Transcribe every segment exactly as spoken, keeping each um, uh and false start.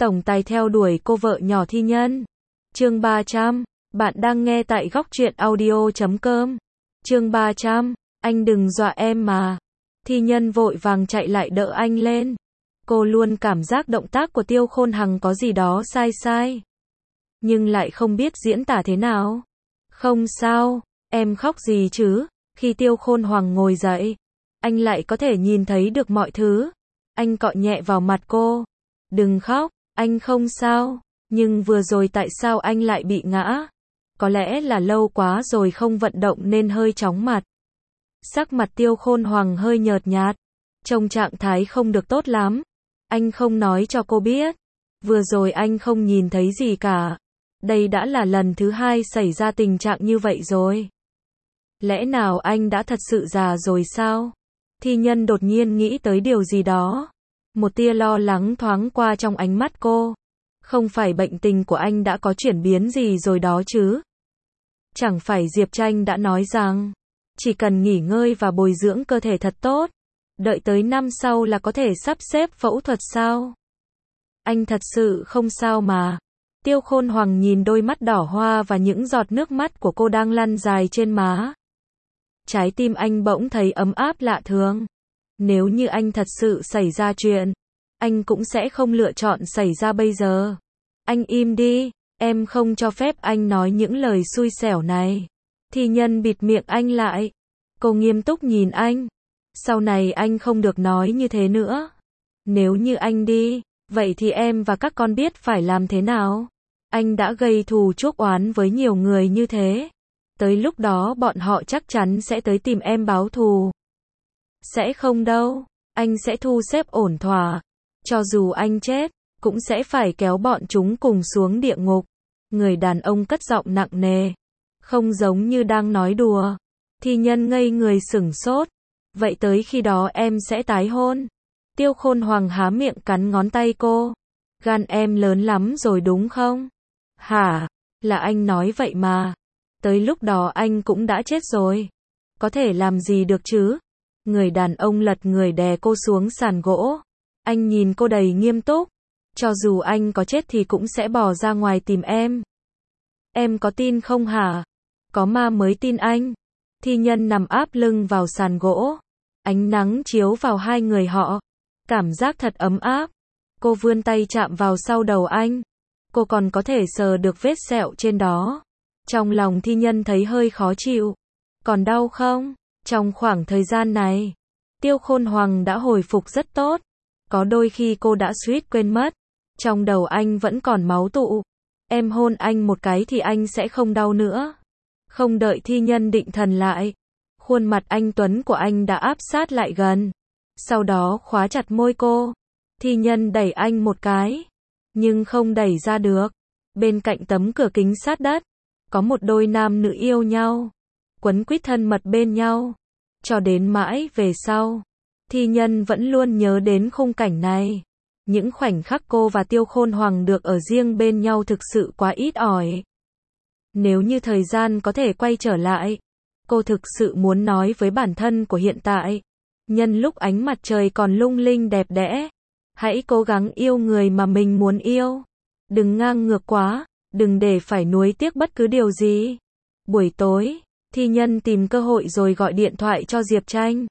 tổng tài theo đuổi cô vợ nhỏ Thi Nhân. Chương ba trăm, bạn đang nghe tại góc truyện audio chấm com. Chương ba trăm, anh đừng dọa em mà. Thi Nhân vội vàng chạy lại đỡ anh lên. Cô luôn cảm giác động tác của Tiêu Khôn Hằng có gì đó sai sai, nhưng lại không biết diễn tả thế nào. Không sao, em khóc gì chứ? Khi Tiêu Khôn Hoàng ngồi dậy, anh lại có thể nhìn thấy được mọi thứ. Anh cọ nhẹ vào mặt cô. Đừng khóc, anh không sao. Nhưng vừa rồi tại sao anh lại bị ngã? Có lẽ là lâu quá rồi không vận động nên hơi chóng mặt. Sắc mặt Tiêu Khôn Hoàng hơi nhợt nhạt, trông trạng thái không được tốt lắm. Anh không nói cho cô biết. Vừa rồi anh không nhìn thấy gì cả. Đây đã là lần thứ hai xảy ra tình trạng như vậy rồi. Lẽ nào anh đã thật sự già rồi sao? Thi Nhân đột nhiên nghĩ tới điều gì đó. Một tia lo lắng thoáng qua trong ánh mắt cô. Không phải bệnh tình của anh đã có chuyển biến gì rồi đó chứ? Chẳng phải Diệp Tranh đã nói rằng chỉ cần nghỉ ngơi và bồi dưỡng cơ thể thật tốt, đợi tới năm sau là có thể sắp xếp phẫu thuật sao? Anh thật sự không sao mà. Tiêu Khôn Hoàng nhìn đôi mắt đỏ hoa và những giọt nước mắt của cô đang lăn dài trên má. Trái tim anh bỗng thấy ấm áp lạ thường. Nếu như anh thật sự xảy ra chuyện, anh cũng sẽ không lựa chọn xảy ra bây giờ. Anh im đi, em không cho phép anh nói những lời xui xẻo này. Thi Nhân bịt miệng anh lại. Cô nghiêm túc nhìn anh. Sau này anh không được nói như thế nữa. Nếu như anh đi, vậy thì em và các con biết phải làm thế nào? Anh đã gây thù chuốc oán với nhiều người như thế. Tới lúc đó bọn họ chắc chắn sẽ tới tìm em báo thù. Sẽ không đâu, anh sẽ thu xếp ổn thỏa. Cho dù anh chết, cũng sẽ phải kéo bọn chúng cùng xuống địa ngục. Người đàn ông cất giọng nặng nề, không giống như đang nói đùa. Thi Nhân ngây người sửng sốt. Vậy tới khi đó em sẽ tái hôn? Tiêu Khôn Hoàng há miệng cắn ngón tay cô. Gan em lớn lắm rồi đúng không? Hả? Là anh nói vậy mà. Tới lúc đó anh cũng đã chết rồi. Có thể làm gì được chứ? Người đàn ông lật người đè cô xuống sàn gỗ. Anh nhìn cô đầy nghiêm túc. Cho dù anh có chết thì cũng sẽ bỏ ra ngoài tìm em. Em có tin không hả? Có ma mới tin anh. Thi Nhân nằm áp lưng vào sàn gỗ. Ánh nắng chiếu vào hai người họ. Cảm giác thật ấm áp. Cô vươn tay chạm vào sau đầu anh. Cô còn có thể sờ được vết sẹo trên đó. Trong lòng Thi Nhân thấy hơi khó chịu. Còn đau không? Trong khoảng thời gian này, Tiêu Khôn Hoàng đã hồi phục rất tốt. Có đôi khi cô đã suýt quên mất. Trong đầu anh vẫn còn máu tụ. Em hôn anh một cái thì anh sẽ không đau nữa. Không đợi Thi Nhân định thần lại, khuôn mặt anh tuấn của anh đã áp sát lại gần. Sau đó khóa chặt môi cô. Thi Nhân đẩy anh một cái, nhưng không đẩy ra được. Bên cạnh tấm cửa kính sát đất, có một đôi nam nữ yêu nhau, quấn quýt thân mật bên nhau. Cho đến mãi về sau, Thi Nhân vẫn luôn nhớ đến khung cảnh này. Những khoảnh khắc cô và Tiêu Khôn Hoàng được ở riêng bên nhau thực sự quá ít ỏi. Nếu như thời gian có thể quay trở lại, cô thực sự muốn nói với bản thân của hiện tại. Nhân lúc ánh mặt trời còn lung linh đẹp đẽ, hãy cố gắng yêu người mà mình muốn yêu. Đừng ngang ngược quá, đừng để phải nuối tiếc bất cứ điều gì. Buổi tối, Thi Nhân tìm cơ hội rồi gọi điện thoại cho Diệp Tranh.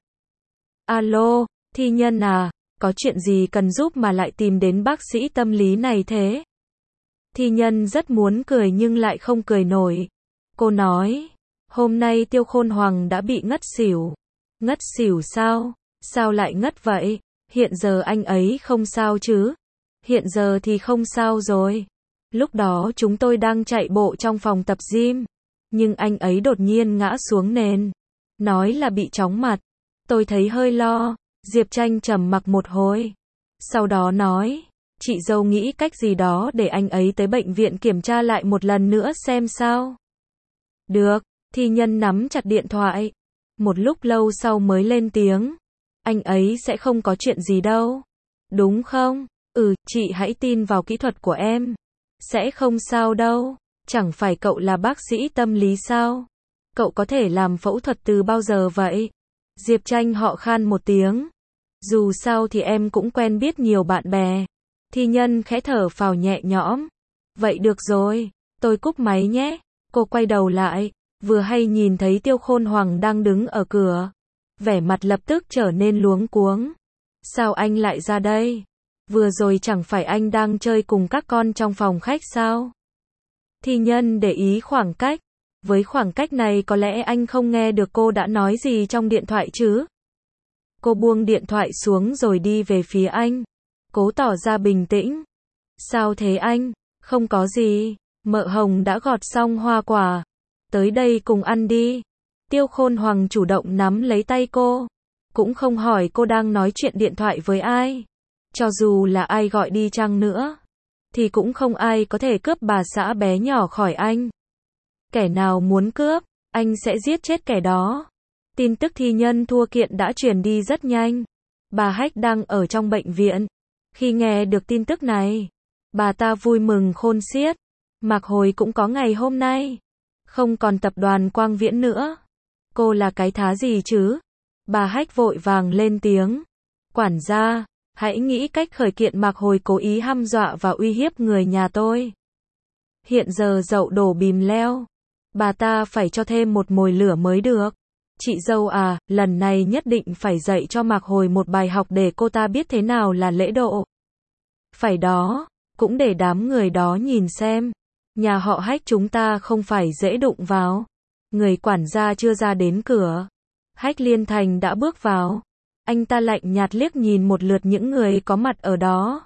Alo, Thi Nhân à, có chuyện gì cần giúp mà lại tìm đến bác sĩ tâm lý này thế? Thi Nhân rất muốn cười nhưng lại không cười nổi. Cô nói, hôm nay Tiêu Khôn Hoàng đã bị ngất xỉu. Ngất xỉu sao? Sao lại ngất vậy? Hiện giờ anh ấy không sao chứ? Hiện giờ thì không sao rồi. Lúc đó chúng tôi đang chạy bộ trong phòng tập gym, nhưng anh ấy đột nhiên ngã xuống nền. Nói là bị chóng mặt. Tôi thấy hơi lo. Diệp Tranh trầm mặc một hồi. Sau đó nói, chị dâu nghĩ cách gì đó để anh ấy tới bệnh viện kiểm tra lại một lần nữa xem sao. Được, Thi Nhân nắm chặt điện thoại. Một lúc lâu sau mới lên tiếng. Anh ấy sẽ không có chuyện gì đâu. Đúng không? Ừ, chị hãy tin vào kỹ thuật của em. Sẽ không sao đâu. Chẳng phải cậu là bác sĩ tâm lý sao? Cậu có thể làm phẫu thuật từ bao giờ vậy? Diệp Tranh họ khan một tiếng. Dù sao thì em cũng quen biết nhiều bạn bè. Thi Nhân khẽ thở phào nhẹ nhõm. Vậy được rồi, tôi cúp máy nhé. Cô quay đầu lại, vừa hay nhìn thấy Tiêu Khôn Hoàng đang đứng ở cửa. Vẻ mặt lập tức trở nên luống cuống. Sao anh lại ra đây? Vừa rồi chẳng phải anh đang chơi cùng các con trong phòng khách sao? Thi Nhân để ý khoảng cách. Với khoảng cách này có lẽ anh không nghe được cô đã nói gì trong điện thoại chứ? Cô buông điện thoại xuống rồi đi về phía anh. Cố tỏ ra bình tĩnh. Sao thế anh? Không có gì. Mợ Hồng đã gọt xong hoa quả. Tới đây cùng ăn đi. Tiêu Khôn Hoàng chủ động nắm lấy tay cô. Cũng không hỏi cô đang nói chuyện điện thoại với ai. Cho dù là ai gọi đi chăng nữa, thì cũng không ai có thể cướp bà xã bé nhỏ khỏi anh. Kẻ nào muốn cướp, anh sẽ giết chết kẻ đó. Tin tức Thi Nhân thua kiện đã truyền đi rất nhanh. Bà Hách đang ở trong bệnh viện. Khi nghe được tin tức này, bà ta vui mừng khôn xiết. Mạc Hồi cũng có ngày hôm nay. Không còn tập đoàn Quang Viễn nữa. Cô là cái thá gì chứ? Bà Hách vội vàng lên tiếng. Quản gia, hãy nghĩ cách khởi kiện Mạc Hồi cố ý hăm dọa và uy hiếp người nhà tôi. Hiện giờ dậu đổ bìm leo. Bà ta phải cho thêm một mồi lửa mới được. Chị dâu à, lần này nhất định phải dạy cho Mạc Hồi một bài học để cô ta biết thế nào là lễ độ. Phải đó, cũng để đám người đó nhìn xem. Nhà họ Hách chúng ta không phải dễ đụng vào. Người quản gia chưa ra đến cửa. Hách Liên Thành đã bước vào. Anh ta lạnh nhạt liếc nhìn một lượt những người có mặt ở đó.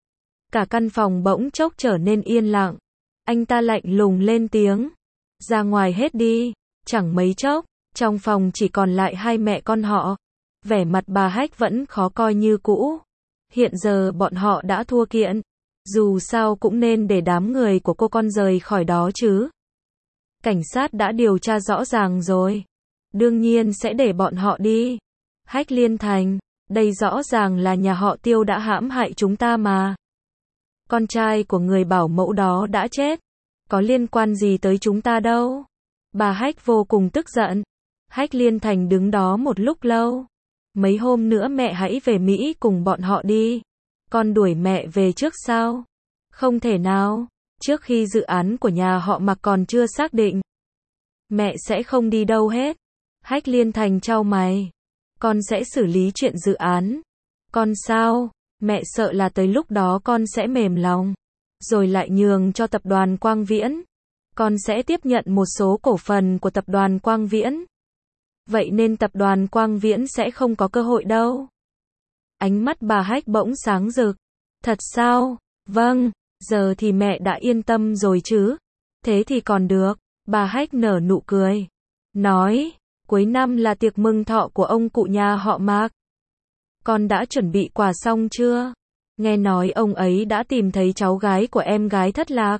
Cả căn phòng bỗng chốc trở nên yên lặng. Anh ta lạnh lùng lên tiếng. Ra ngoài hết đi. Chẳng mấy chốc, trong phòng chỉ còn lại hai mẹ con họ. Vẻ mặt bà Hách vẫn khó coi như cũ. Hiện giờ bọn họ đã thua kiện. Dù sao cũng nên để đám người của cô con rời khỏi đó chứ. Cảnh sát đã điều tra rõ ràng rồi. Đương nhiên sẽ để bọn họ đi. Hách Liên Thành, đây rõ ràng là nhà họ Tiêu đã hãm hại chúng ta mà. Con trai của người bảo mẫu đó đã chết. Có liên quan gì tới chúng ta đâu. Bà Hách vô cùng tức giận. Hách Liên Thành đứng đó một lúc lâu. Mấy hôm nữa mẹ hãy về Mỹ cùng bọn họ đi. Con đuổi mẹ về trước sao? Không thể nào. Trước khi dự án của nhà họ Mạc còn chưa xác định, mẹ sẽ không đi đâu hết. Hách Liên Thành chau mày. Con sẽ xử lý chuyện dự án. Con sao? Mẹ sợ là tới lúc đó con sẽ mềm lòng. Rồi lại nhường cho tập đoàn Quang Viễn. Con sẽ tiếp nhận một số cổ phần của tập đoàn Quang Viễn. Vậy nên tập đoàn Quang Viễn sẽ không có cơ hội đâu. Ánh mắt bà Hách bỗng sáng rực. Thật sao? Vâng, giờ thì mẹ đã yên tâm rồi chứ. Thế thì còn được. Bà Hách nở nụ cười. Nói, cuối năm là tiệc mừng thọ của ông cụ nhà họ Mạc. Con đã chuẩn bị quà xong chưa? Nghe nói ông ấy đã tìm thấy cháu gái của em gái thất lạc.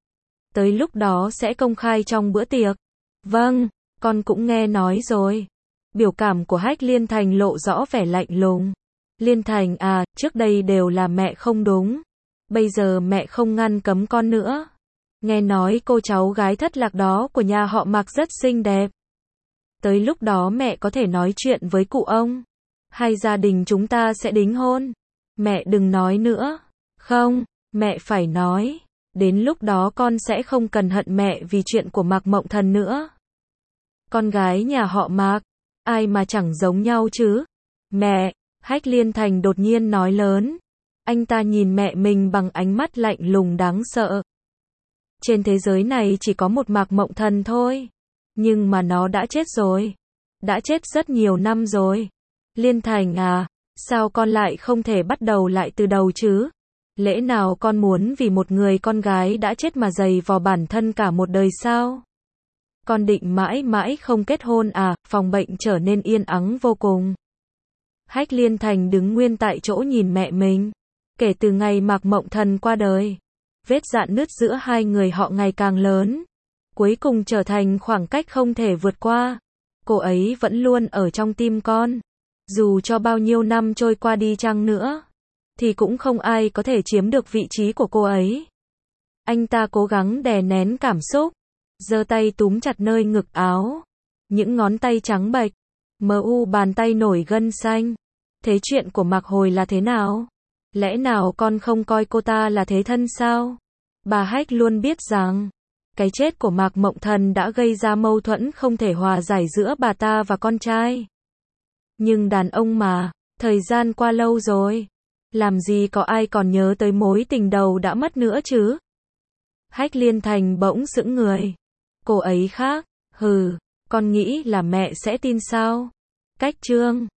Tới lúc đó sẽ công khai trong bữa tiệc. Vâng, con cũng nghe nói rồi. Biểu cảm của Hách Liên Thành lộ rõ vẻ lạnh lùng. Liên Thành à, trước đây đều là mẹ không đúng. Bây giờ mẹ không ngăn cấm con nữa. Nghe nói cô cháu gái thất lạc đó của nhà họ Mạc rất xinh đẹp. Tới lúc đó mẹ có thể nói chuyện với cụ ông. Hay gia đình chúng ta sẽ đính hôn. Mẹ đừng nói nữa. Không, mẹ phải nói. Đến lúc đó con sẽ không cần hận mẹ vì chuyện của Mạc Mộng Thần nữa. Con gái nhà họ Mạc, ai mà chẳng giống nhau chứ. Mẹ, Hách Liên Thành đột nhiên nói lớn. Anh ta nhìn mẹ mình bằng ánh mắt lạnh lùng đáng sợ. Trên thế giới này chỉ có một Mạc Mộng Thần thôi. Nhưng mà nó đã chết rồi. Đã chết rất nhiều năm rồi. Liên Thành à, sao con lại không thể bắt đầu lại từ đầu chứ? Lẽ nào con muốn vì một người con gái đã chết mà giày vò bản thân cả một đời sao? Con định mãi mãi không kết hôn à? Phòng bệnh trở nên yên ắng vô cùng. Hách Liên Thành đứng nguyên tại chỗ nhìn mẹ mình. Kể từ ngày Mạc Mộng Thần qua đời, vết rạn nứt giữa hai người họ ngày càng lớn. Cuối cùng trở thành khoảng cách không thể vượt qua. Cô ấy vẫn luôn ở trong tim con. Dù cho bao nhiêu năm trôi qua đi chăng nữa, thì cũng không ai có thể chiếm được vị trí của cô ấy. Anh ta cố gắng đè nén cảm xúc, giơ tay túm chặt nơi ngực áo. Những ngón tay trắng bệch, mờ u bàn tay nổi gân xanh. Thế chuyện của Mạc Hồi là thế nào? Lẽ nào con không coi cô ta là thế thân sao? Bà Hách luôn biết rằng, cái chết của Mạc Mộng Thần đã gây ra mâu thuẫn không thể hòa giải giữa bà ta và con trai. Nhưng đàn ông mà, thời gian qua lâu rồi, làm gì có ai còn nhớ tới mối tình đầu đã mất nữa chứ? Hách Liên Thành bỗng sững người. Cô ấy khác, hừ, con nghĩ là mẹ sẽ tin sao? Cách chương